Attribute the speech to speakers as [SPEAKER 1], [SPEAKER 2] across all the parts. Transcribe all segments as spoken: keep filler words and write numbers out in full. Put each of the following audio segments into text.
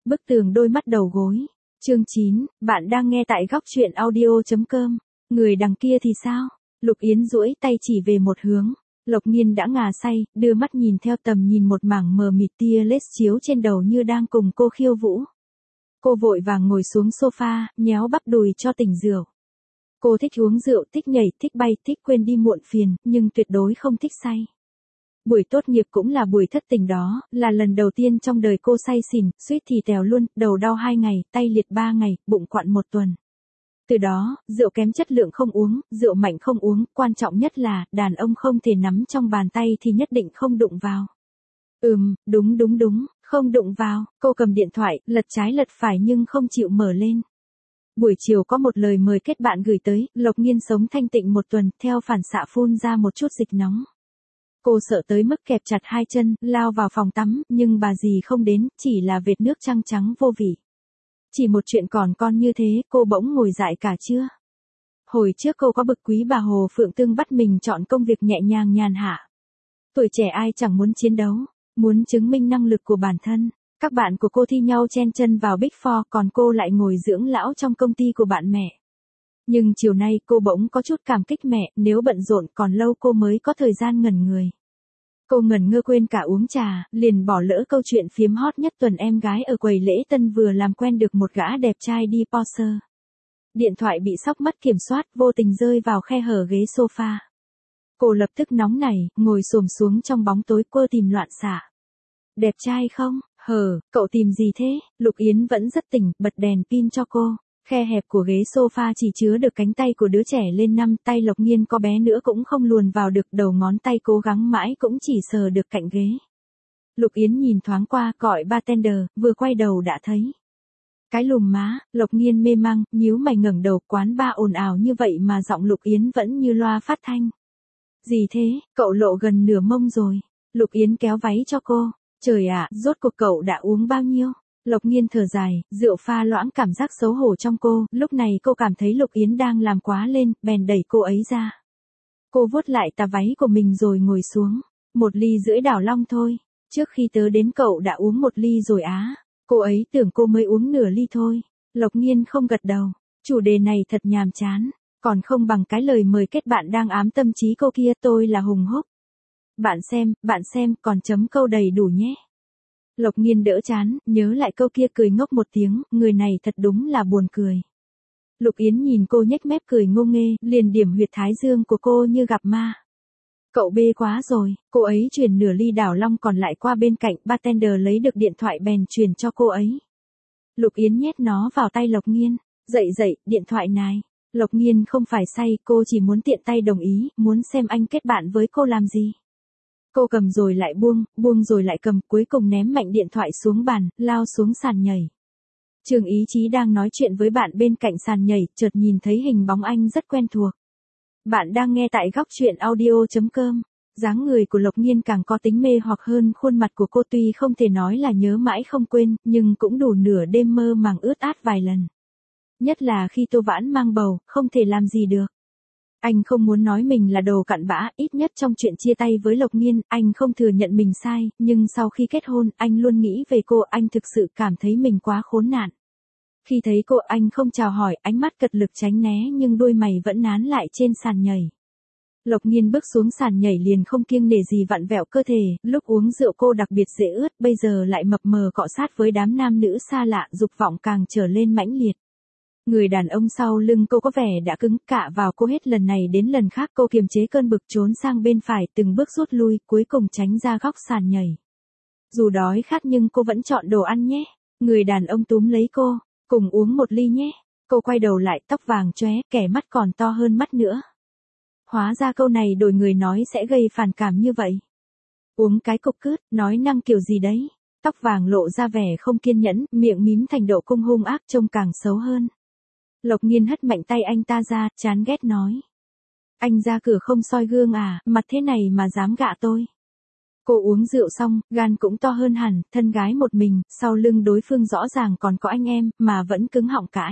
[SPEAKER 1] Bức tường đôi mắt đầu gối. Chương chín, bạn đang nghe tại góc truyện audio chấm com. Người đằng kia thì sao? Lục Yến duỗi tay chỉ về một hướng. Lộc Nhiên đã ngà say, đưa mắt nhìn theo tầm nhìn một mảng mờ mịt tia lết chiếu trên đầu như đang cùng cô khiêu vũ. Cô vội vàng ngồi xuống sofa, nhéo bắp đùi cho tỉnh rượu. Cô thích uống rượu, thích nhảy, thích bay, thích quên đi muộn phiền, nhưng tuyệt đối không thích say. Buổi tốt nghiệp cũng là buổi thất tình đó, là lần đầu tiên trong đời cô say xỉn, suýt thì tèo luôn, đầu đau hai ngày, tay liệt ba ngày, bụng quặn một tuần. Từ đó, rượu kém chất lượng không uống, rượu mạnh không uống, quan trọng nhất là, đàn ông không thể nắm trong bàn tay thì nhất định không đụng vào. Ừm, đúng đúng đúng, không đụng vào, cô cầm điện thoại, lật trái lật phải nhưng không chịu mở lên. Buổi chiều có một lời mời kết bạn gửi tới, Lộc Nhiên sống thanh tịnh một tuần, theo phản xạ phun ra một chút dịch nóng. Cô sợ tới mức kẹp chặt hai chân, lao vào phòng tắm, nhưng bà dì không đến, chỉ là vệt nước trăng trắng vô vị. Chỉ một chuyện còn con như thế, cô bỗng ngồi dại cả trưa. Hồi trước cô có bực quý bà Hồ Phượng Tương bắt mình chọn công việc nhẹ nhàng nhàn hạ. Tuổi trẻ ai chẳng muốn chiến đấu, muốn chứng minh năng lực của bản thân. Các bạn của cô thi nhau chen chân vào Big Four, còn cô lại ngồi dưỡng lão trong công ty của bạn mẹ. Nhưng chiều nay cô bỗng có chút cảm kích mẹ, nếu bận rộn còn lâu cô mới có thời gian ngẩn người. Cô ngẩn ngơ quên cả uống trà, liền bỏ lỡ câu chuyện phiếm hot nhất tuần em gái ở quầy lễ tân vừa làm quen được một gã đẹp trai đi Porsche. Điện thoại bị sóc mất kiểm soát, vô tình rơi vào khe hở ghế sofa. Cô lập tức nóng nảy, ngồi xổm xuống trong bóng tối cô tìm loạn xạ. Đẹp trai không? Hờ, cậu tìm gì thế? Lục Yến vẫn rất tỉnh, bật đèn pin cho cô. Khe hẹp của ghế sofa chỉ chứa được cánh tay của đứa trẻ lên năm, tay Lộc Nhiên có bé nữa cũng không luồn vào được, đầu ngón tay cố gắng mãi cũng chỉ sờ được cạnh ghế. Lục Yến nhìn thoáng qua, gọi bartender, vừa quay đầu đã thấy. Cái lùm má, Lộc Nhiên mê mang, nhíu mày ngẩng đầu, quán bar ồn ào như vậy mà giọng Lục Yến vẫn như loa phát thanh. Gì thế, cậu lộ gần nửa mông rồi. Lục Yến kéo váy cho cô. Trời ạ, rốt cuộc cậu đã uống bao nhiêu? Lộc Nhiên thở dài, rượu pha loãng cảm giác xấu hổ trong cô, lúc này cô cảm thấy Lục Yến đang làm quá lên, bèn đẩy cô ấy ra. Cô vuốt lại tà váy của mình rồi ngồi xuống. Một ly rưỡi đảo long thôi, trước khi tớ đến cậu đã uống một ly rồi á. Cô ấy tưởng cô mới uống nửa ly thôi. Lộc Nhiên không gật đầu, chủ đề này thật nhàm chán, còn không bằng cái lời mời kết bạn đang ám tâm trí cô kia, tôi là Hùng Húc. Bạn xem, bạn xem, còn chấm câu đầy đủ nhé. Lộc Nhiên đỡ chán, nhớ lại câu kia cười ngốc một tiếng, người này thật đúng là buồn cười. Lục Yến nhìn cô nhếch mép cười ngô nghê, liền điểm huyệt thái dương của cô như gặp ma. Cậu bê quá rồi, cô ấy chuyển nửa ly đảo long còn lại qua bên cạnh, bartender lấy được điện thoại bèn truyền cho cô ấy. Lục Yến nhét nó vào tay Lộc Nhiên, dậy dậy, điện thoại này. Lộc Nhiên không phải say, cô chỉ muốn tiện tay đồng ý, muốn xem anh kết bạn với cô làm gì. Cô cầm rồi lại buông, buông rồi lại cầm, cuối cùng ném mạnh điện thoại xuống bàn, lao xuống sàn nhảy. Trường Ý Chí đang nói chuyện với bạn bên cạnh sàn nhảy, chợt nhìn thấy hình bóng anh rất quen thuộc. Bạn đang nghe tại góc truyện audio chấm com. Dáng người của Lộc Nhiên càng có tính mê hoặc hơn khuôn mặt của cô, tuy không thể nói là nhớ mãi không quên, nhưng cũng đủ nửa đêm mơ màng ướt át vài lần. Nhất là khi Tô Vãn mang bầu, không thể làm gì được. Anh không muốn nói mình là đồ cặn bã, ít nhất trong chuyện chia tay với Lộc Nhiên, anh không thừa nhận mình sai, nhưng sau khi kết hôn, anh luôn nghĩ về cô, anh thực sự cảm thấy mình quá khốn nạn. Khi thấy cô, anh không chào hỏi, ánh mắt cật lực tránh né nhưng đôi mày vẫn nán lại trên sàn nhảy. Lộc Nhiên bước xuống sàn nhảy liền không kiêng nể gì vặn vẹo cơ thể, lúc uống rượu cô đặc biệt dễ ướt, bây giờ lại mập mờ cọ sát với đám nam nữ xa lạ, dục vọng càng trở lên mãnh liệt. Người đàn ông sau lưng cô có vẻ đã cứng cạ vào cô, hết lần này đến lần khác cô kiềm chế cơn bực trốn sang bên phải, từng bước rút lui, cuối cùng tránh ra góc sàn nhảy. Dù đói khát nhưng cô vẫn chọn đồ ăn nhé. Người đàn ông túm lấy cô, cùng uống một ly nhé. Cô quay đầu lại, tóc vàng chóe, kẻ mắt còn to hơn mắt nữa. Hóa ra câu này đổi người nói sẽ gây phản cảm như vậy. Uống cái cục cứt, nói năng kiểu gì đấy. Tóc vàng lộ ra vẻ không kiên nhẫn, miệng mím thành độ cung hung ác, trông càng xấu hơn. Lộc Nhiên hất mạnh tay anh ta ra, chán ghét nói. Anh ra cửa không soi gương à, mặt thế này mà dám gạ tôi. Cô uống rượu xong, gan cũng to hơn hẳn, thân gái một mình, sau lưng đối phương rõ ràng còn có anh em, mà vẫn cứng họng cãi.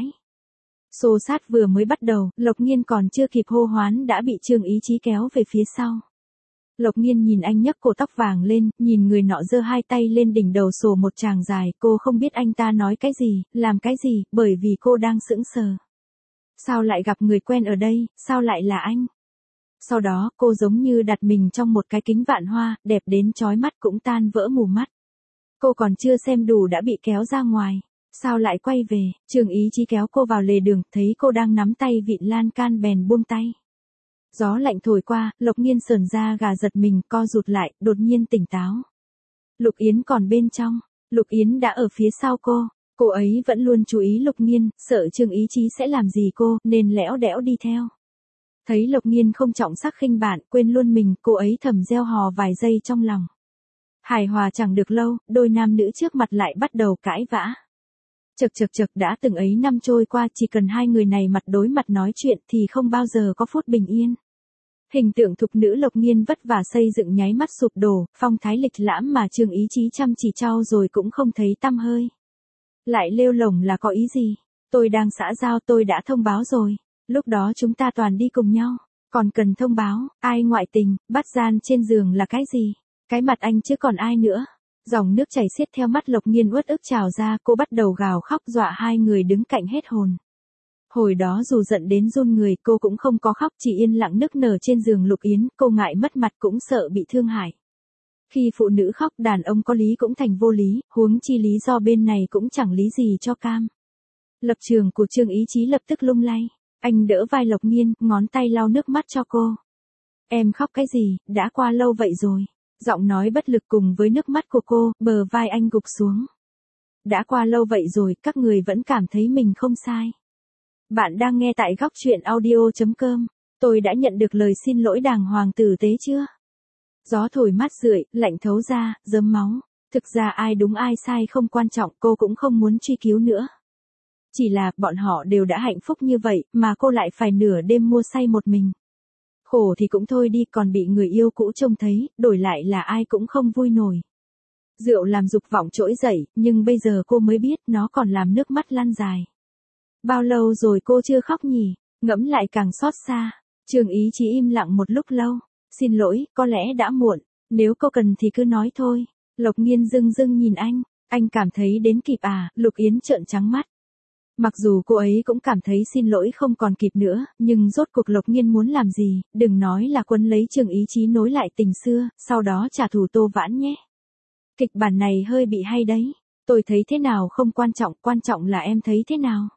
[SPEAKER 1] Xô sát vừa mới bắt đầu, Lộc Nhiên còn chưa kịp hô hoán đã bị Trương Ý Chí kéo về phía sau. Lộc Nghiên nhìn anh nhấc cổ tóc vàng lên, nhìn người nọ giơ hai tay lên đỉnh đầu sổ một tràng dài, cô không biết anh ta nói cái gì, làm cái gì, bởi vì cô đang sững sờ. Sao lại gặp người quen ở đây, sao lại là anh? Sau đó, cô giống như đặt mình trong một cái kính vạn hoa, đẹp đến chói mắt cũng tan vỡ mù mắt. Cô còn chưa xem đủ đã bị kéo ra ngoài. Sao lại quay về, Trương Ý Chí kéo cô vào lề đường, thấy cô đang nắm tay vịn lan can bèn buông tay. Gió lạnh thổi qua, Lộc Nghiên sờn da gà giật mình, co rụt lại, đột nhiên tỉnh táo. Lục Yến còn bên trong, Lục Yến đã ở phía sau cô, cô ấy vẫn luôn chú ý Lục Nghiên, sợ Trương Ý Chí sẽ làm gì cô, nên lẽo đẽo đi theo. Thấy Lộc Nghiên không trọng sắc khinh bạn, quên luôn mình, cô ấy thầm gieo hò vài giây trong lòng. Hài hòa chẳng được lâu, đôi nam nữ trước mặt lại bắt đầu cãi vã. Chực chực chực đã từng ấy năm trôi qua, chỉ cần hai người này mặt đối mặt nói chuyện thì không bao giờ có phút bình yên. Hình tượng thục nữ Lộc Nghiên vất vả xây dựng nháy mắt sụp đổ, phong thái lịch lãm mà Trương Ý Chí chăm chỉ trau rồi cũng không thấy tăm hơi. Lại lêu lổng là có ý gì? Tôi đang xã giao, tôi đã thông báo rồi. Lúc đó chúng ta toàn đi cùng nhau. Còn cần thông báo, ai ngoại tình, bắt gian trên giường là cái gì? Cái mặt anh chứ còn ai nữa? Dòng nước chảy xiết theo mắt Lộc Nghiên uất ức trào ra, cô bắt đầu gào khóc dọa hai người đứng cạnh hết hồn. Hồi đó dù giận đến run người, cô cũng không có khóc, chỉ yên lặng nức nở trên giường Lục Yến, cô ngại mất mặt cũng sợ bị thương hại. Khi phụ nữ khóc, đàn ông có lý cũng thành vô lý, huống chi lý do bên này cũng chẳng lý gì cho cam. Lập trường của Trương Ý Chí lập tức lung lay, anh đỡ vai Lộc Nghiên, ngón tay lau nước mắt cho cô. Em khóc cái gì, đã qua lâu vậy rồi. Giọng nói bất lực cùng với nước mắt của cô, bờ vai anh gục xuống. Đã qua lâu vậy rồi, các người vẫn cảm thấy mình không sai. Bạn đang nghe tại góc truyện audio chấm com. Tôi đã nhận được lời xin lỗi đàng hoàng tử tế chưa? Gió thổi mát rượi, lạnh thấu da, rớm máu. Thực ra ai đúng ai sai không quan trọng, cô cũng không muốn truy cứu nữa. Chỉ là, bọn họ đều đã hạnh phúc như vậy, mà cô lại phải nửa đêm mua say một mình. Khổ thì cũng thôi đi, còn bị người yêu cũ trông thấy, đổi lại là ai cũng không vui nổi. Rượu làm dục vọng trỗi dậy, nhưng bây giờ cô mới biết nó còn làm nước mắt lăn dài. Bao lâu rồi cô chưa khóc nhỉ? Ngẫm lại càng xót xa. Trương Ý Chí im lặng một lúc lâu. Xin lỗi, có lẽ đã muộn. Nếu cô cần thì cứ nói thôi. Lộc Nghiên dưng dưng nhìn anh. Anh cảm thấy đến kịp à? Lục Yến trợn trắng mắt. Mặc dù cô ấy cũng cảm thấy xin lỗi không còn kịp nữa, nhưng rốt cuộc Lộc Nghiên muốn làm gì, đừng nói là quấn lấy Trương Ý Chí nối lại tình xưa, sau đó trả thù Tô Vãn nhé. Kịch bản này hơi bị hay đấy. Tôi thấy thế nào không quan trọng, quan trọng là em thấy thế nào.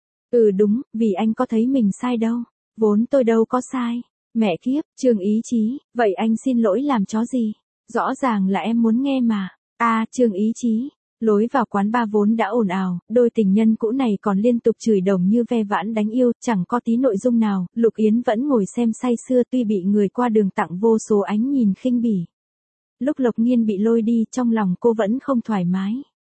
[SPEAKER 1] Ừ đúng, vì anh có thấy mình sai đâu. Vốn tôi đâu có sai. Mẹ kiếp, Trương Ý Chí, vậy anh xin lỗi làm chó gì? Rõ ràng là em muốn nghe mà. À, Trương Ý Chí. Lối vào quán bar vốn đã ồn ào, đôi tình nhân cũ này còn liên tục chửi đồng như ve vãn đánh yêu, chẳng có tí nội dung nào, Lục Yến vẫn ngồi xem say sưa tuy bị người qua đường tặng vô số ánh nhìn khinh bỉ. Lúc Lộc Nghiên bị lôi đi, trong lòng cô vẫn không thoải mái.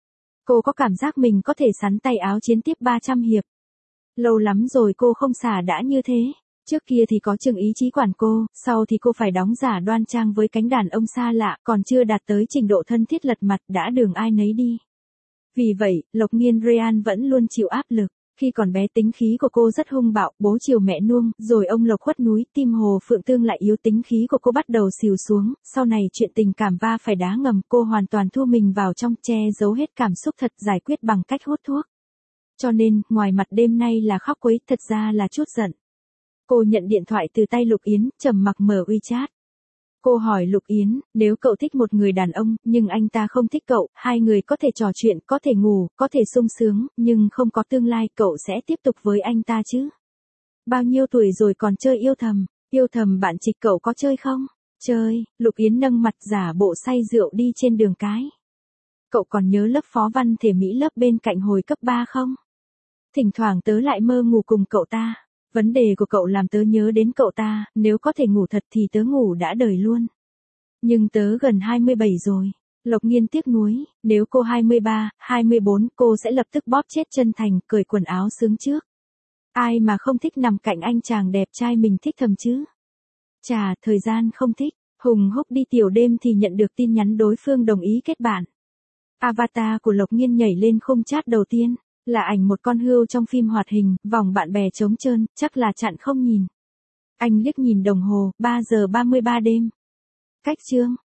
[SPEAKER 1] Cô có cảm giác mình có thể sắn tay áo chiến tiếp ba trăm hiệp. Lâu lắm rồi cô không xả đã như thế. Trước kia thì có Trương Ý Chí quản cô, sau thì cô phải đóng giả đoan trang với cánh đàn ông xa lạ, còn chưa đạt tới trình độ thân thiết lật mặt đã đường ai nấy đi. Vì vậy, Lộc Nghiên Ryan vẫn luôn chịu áp lực. Khi còn bé tính khí của cô rất hung bạo, bố chiều mẹ nuông, rồi ông Lộc khuất núi, tim Hồ Phượng Tương lại yếu, tính khí của cô bắt đầu xìu xuống, sau này chuyện tình cảm va phải đá ngầm, cô hoàn toàn thu mình vào trong, che giấu hết cảm xúc thật, giải quyết bằng cách hút thuốc. Cho nên, ngoài mặt đêm nay là khóc quấy, thật ra là chút giận. Cô nhận điện thoại từ tay Lục Yến, trầm mặc mở WeChat. Cô hỏi Lục Yến, nếu cậu thích một người đàn ông, nhưng anh ta không thích cậu, hai người có thể trò chuyện, có thể ngủ, có thể sung sướng, nhưng không có tương lai, cậu sẽ tiếp tục với anh ta chứ? Bao nhiêu tuổi rồi còn chơi yêu thầm? Yêu thầm bạn Trịch cậu có chơi không? Chơi, Lục Yến nâng mặt giả bộ say rượu đi trên đường cái. Cậu còn nhớ lớp phó văn thể Mỹ lớp bên cạnh hồi cấp ba không? Thỉnh thoảng tớ lại mơ ngủ cùng cậu ta. Vấn đề của cậu làm tớ nhớ đến cậu ta, nếu có thể ngủ thật thì tớ ngủ đã đời luôn. Nhưng tớ gần hai mươi bảy rồi. Lộc Nghiên tiếc nuối, nếu cô hai mươi ba, hai mươi bốn, cô sẽ lập tức bóp chết chân thành, cởi quần áo sướng trước. Ai mà không thích nằm cạnh anh chàng đẹp trai mình thích thầm chứ? Chà, thời gian không thích. Hùng húc đi tiểu đêm thì nhận được tin nhắn đối phương đồng ý kết bạn. Avatar của Lộc Nghiên nhảy lên khung chat đầu tiên. Là ảnh một con hươu trong phim hoạt hình, vòng bạn bè trống trơn, chắc là chặn không nhìn. Anh liếc nhìn đồng hồ, ba giờ ba mươi ba đêm. Cách chương